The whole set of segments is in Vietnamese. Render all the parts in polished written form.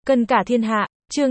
Cân cả thiên hạ, chương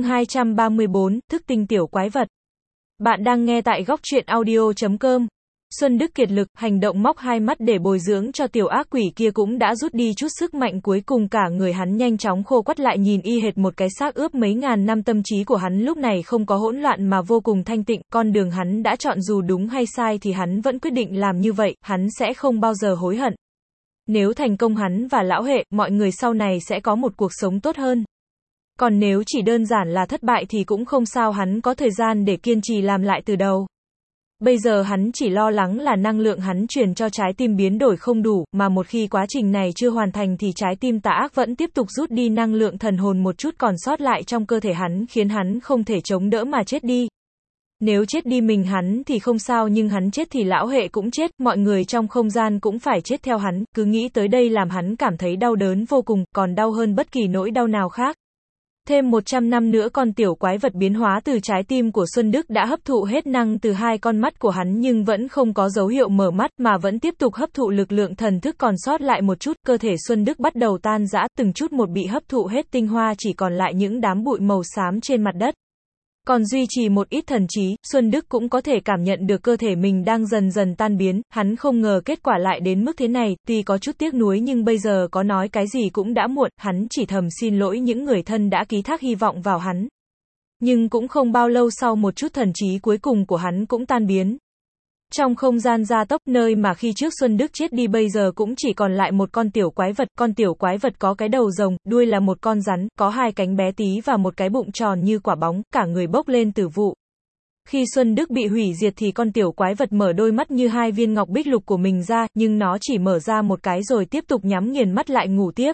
234, thức tinh tiểu quái vật. Bạn đang nghe tại góc truyện audio.com. Xuân Đức kiệt lực, hành động móc hai mắt để bồi dưỡng cho tiểu ác quỷ kia cũng đã rút đi chút sức mạnh, cuối cùng cả người hắn nhanh chóng khô quắt lại, nhìn y hệt một cái xác ướp mấy ngàn năm. Tâm trí của hắn lúc này không có hỗn loạn mà vô cùng thanh tịnh, con đường hắn đã chọn dù đúng hay sai thì hắn vẫn quyết định làm như vậy, hắn sẽ không bao giờ hối hận. Nếu thành công, hắn và lão hệ, mọi người sau này sẽ có một cuộc sống tốt hơn. Còn nếu chỉ đơn giản là thất bại thì cũng không sao, hắn có thời gian để kiên trì làm lại từ đầu. Bây giờ hắn chỉ lo lắng là năng lượng hắn truyền cho trái tim biến đổi không đủ, mà một khi quá trình này chưa hoàn thành thì trái tim tà ác vẫn tiếp tục rút đi năng lượng thần hồn một chút còn sót lại trong cơ thể hắn, khiến hắn không thể chống đỡ mà chết đi. Nếu chết đi mình hắn thì không sao, nhưng hắn chết thì lão hệ cũng chết, mọi người trong không gian cũng phải chết theo hắn, cứ nghĩ tới đây làm hắn cảm thấy đau đớn vô cùng, còn đau hơn bất kỳ nỗi đau nào khác. Thêm 100 năm nữa con tiểu quái vật biến hóa từ trái tim của Xuân Đức đã hấp thụ hết năng từ hai con mắt của hắn, nhưng vẫn không có dấu hiệu mở mắt mà vẫn tiếp tục hấp thụ lực lượng thần thức còn sót lại một chút. Cơ thể Xuân Đức bắt đầu tan rã, từng chút một bị hấp thụ hết tinh hoa, chỉ còn lại những đám bụi màu xám trên mặt đất. Còn duy trì một ít thần trí, Xuân Đức cũng có thể cảm nhận được cơ thể mình đang dần dần tan biến, hắn không ngờ kết quả lại đến mức thế này, tuy có chút tiếc nuối nhưng bây giờ có nói cái gì cũng đã muộn, hắn chỉ thầm xin lỗi những người thân đã ký thác hy vọng vào hắn. Nhưng cũng không bao lâu sau, một chút thần trí cuối cùng của hắn cũng tan biến. Trong không gian gia tốc, nơi mà khi trước Xuân Đức chết đi bây giờ cũng chỉ còn lại một con tiểu quái vật. Con tiểu quái vật có cái đầu rồng, đuôi là một con rắn, có hai cánh bé tí và một cái bụng tròn như quả bóng, cả người bốc lên tử vụ. Khi Xuân Đức bị hủy diệt thì con tiểu quái vật mở đôi mắt như hai viên ngọc bích lục của mình ra, nhưng nó chỉ mở ra một cái rồi tiếp tục nhắm nghiền mắt lại ngủ tiếp.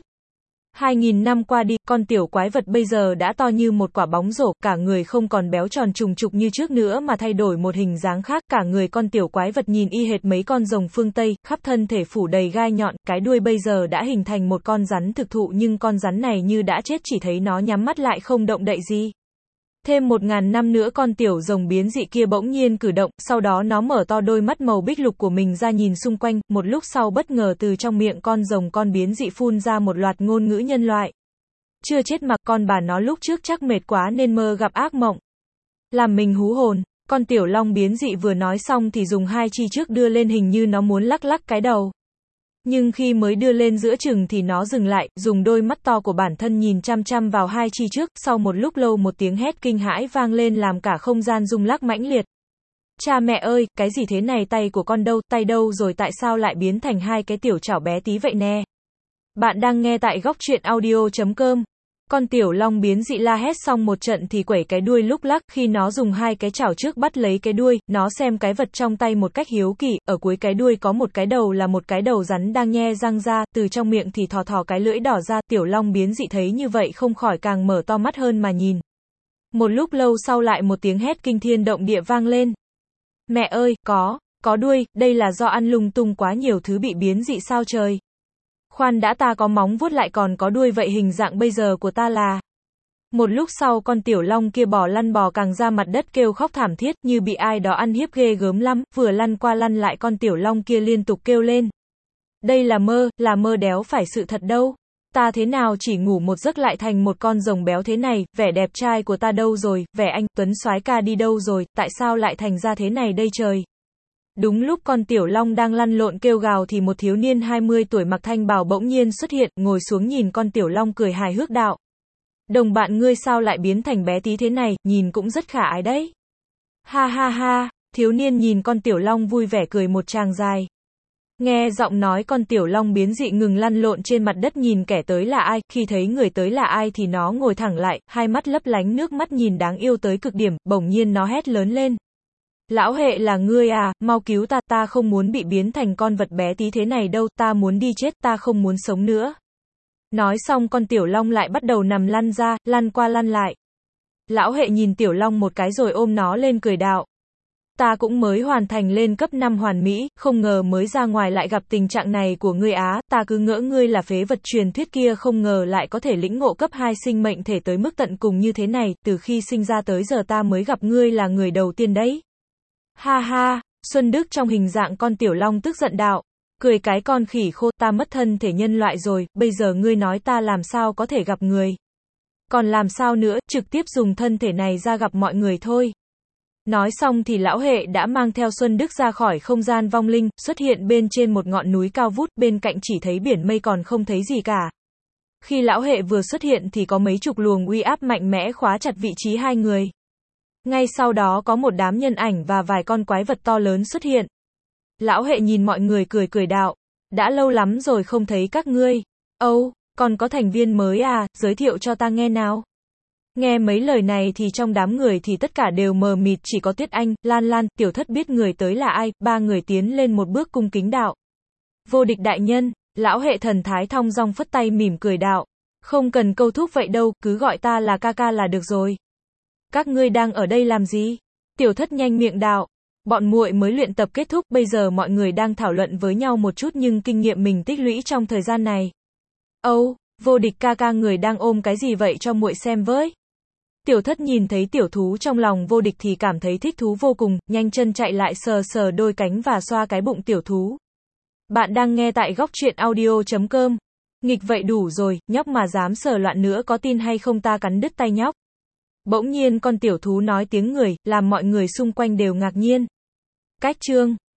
2000 năm qua đi, con tiểu quái vật bây giờ đã to như một quả bóng rổ, cả người không còn béo tròn trùng trục như trước nữa mà thay đổi một hình dáng khác, cả người con tiểu quái vật nhìn y hệt mấy con rồng phương Tây, khắp thân thể phủ đầy gai nhọn, cái đuôi bây giờ đã hình thành một con rắn thực thụ, nhưng con rắn này như đã chết, chỉ thấy nó nhắm mắt lại không động đậy gì. Thêm 1000 năm nữa con tiểu rồng biến dị kia bỗng nhiên cử động, sau đó nó mở to đôi mắt màu bích lục của mình ra nhìn xung quanh, một lúc sau bất ngờ từ trong miệng con rồng con biến dị phun ra một loạt ngôn ngữ nhân loại. Chưa chết mà, con bà nó lúc trước chắc mệt quá nên mơ gặp ác mộng. Làm mình hú hồn, con tiểu long biến dị vừa nói xong thì dùng hai chi trước đưa lên, hình như nó muốn lắc lắc cái đầu. Nhưng khi mới đưa lên giữa chừng thì nó dừng lại, dùng đôi mắt to của bản thân nhìn chăm chăm vào hai chi trước, sau một lúc lâu một tiếng hét kinh hãi vang lên làm cả không gian rung lắc mãnh liệt. Cha mẹ ơi, cái gì thế này, tay của con đâu, tay đâu rồi, tại sao lại biến thành hai cái tiểu chảo bé tí vậy nè? Bạn đang nghe tại góc truyện audio.com. Con tiểu long biến dị la hét xong một trận thì quẩy cái đuôi lúc lắc, khi nó dùng hai cái chảo trước bắt lấy cái đuôi, nó xem cái vật trong tay một cách hiếu kỳ, ở cuối cái đuôi có một cái đầu là một cái đầu rắn đang nhe răng ra, từ trong miệng thì thò thò cái lưỡi đỏ ra, tiểu long biến dị thấy như vậy không khỏi càng mở to mắt hơn mà nhìn. Một lúc lâu sau lại một tiếng hét kinh thiên động địa vang lên. Mẹ ơi, có đuôi, đây là do ăn lung tung quá nhiều thứ bị biến dị sao trời? Khoan đã, ta có móng vuốt lại còn có đuôi, vậy hình dạng bây giờ của ta là... Một lúc sau con tiểu long kia bò lăn bò càng ra mặt đất kêu khóc thảm thiết như bị ai đó ăn hiếp ghê gớm lắm, vừa lăn qua lăn lại con tiểu long kia liên tục kêu lên. Đây là mơ đéo phải sự thật đâu. Ta thế nào chỉ ngủ một giấc lại thành một con rồng béo thế này, vẻ đẹp trai của ta đâu rồi, vẻ anh tuấn soái ca đi đâu rồi, tại sao lại thành ra thế này đây trời? Đúng lúc con tiểu long đang lăn lộn kêu gào thì một thiếu niên 20 tuổi mặc thanh bào bỗng nhiên xuất hiện, ngồi xuống nhìn con tiểu long cười hài hước đạo. Đồng bạn ngươi sao lại biến thành bé tí thế này, nhìn cũng rất khả ái đấy. Ha ha ha, thiếu niên nhìn con tiểu long vui vẻ cười một tràng dài. Nghe giọng nói con tiểu long biến dị ngừng lăn lộn trên mặt đất nhìn kẻ tới là ai, khi thấy người tới là ai thì nó ngồi thẳng lại, hai mắt lấp lánh nước mắt nhìn đáng yêu tới cực điểm, bỗng nhiên nó hét lớn lên. Lão hệ, là ngươi à, mau cứu ta, ta không muốn bị biến thành con vật bé tí thế này đâu, ta muốn đi chết, ta không muốn sống nữa. Nói xong con tiểu long lại bắt đầu nằm lăn ra, lăn qua lăn lại. Lão hệ nhìn tiểu long một cái rồi ôm nó lên cười đạo. Ta cũng mới hoàn thành lên cấp 5 hoàn mỹ, không ngờ mới ra ngoài lại gặp tình trạng này của ngươi á, ta cứ ngỡ ngươi là phế vật truyền thuyết kia, không ngờ lại có thể lĩnh ngộ cấp 2 sinh mệnh thể tới mức tận cùng như thế này, từ khi sinh ra tới giờ ta mới gặp ngươi là người đầu tiên đấy. Ha ha, Xuân Đức trong hình dạng con tiểu long tức giận đạo. Cười cái con khỉ khô, ta mất thân thể nhân loại rồi, bây giờ ngươi nói ta làm sao có thể gặp người. Còn làm sao nữa, trực tiếp dùng thân thể này ra gặp mọi người thôi. Nói xong thì lão hệ đã mang theo Xuân Đức ra khỏi không gian vong linh, xuất hiện bên trên một ngọn núi cao vút, bên cạnh chỉ thấy biển mây còn không thấy gì cả. Khi lão hệ vừa xuất hiện thì có mấy chục luồng uy áp mạnh mẽ khóa chặt vị trí hai người. Ngay sau đó có một đám nhân ảnh và vài con quái vật to lớn xuất hiện. Lão hệ nhìn mọi người cười cười đạo. Đã lâu lắm rồi không thấy các ngươi. Âu, còn có thành viên mới à, giới thiệu cho ta nghe nào. Nghe mấy lời này thì trong đám người thì tất cả đều mờ mịt, chỉ có Tiết Anh, Lan Lan, Tiểu Thất biết người tới là ai, ba người tiến lên một bước cung kính đạo. Vô Địch đại nhân, lão hệ thần thái thong dong phất tay mỉm cười đạo. Không cần câu thúc vậy đâu, cứ gọi ta là ca ca là được rồi. Các ngươi đang ở đây làm gì? Tiểu Thất nhanh miệng đạo. Bọn muội mới luyện tập kết thúc, bây giờ mọi người đang thảo luận với nhau một chút nhưng kinh nghiệm mình tích lũy trong thời gian này. Âu, Vô Địch ca ca người đang ôm cái gì vậy cho muội xem với. Tiểu Thất nhìn thấy tiểu thú trong lòng Vô Địch thì cảm thấy thích thú vô cùng, nhanh chân chạy lại sờ sờ đôi cánh và xoa cái bụng tiểu thú. Bạn đang nghe tại góc truyện audio.com. Nghịch vậy đủ rồi, nhóc mà dám sờ loạn nữa có tin hay không ta cắn đứt tay nhóc. Bỗng nhiên con tiểu thú nói tiếng người, làm mọi người xung quanh đều ngạc nhiên. Cách chương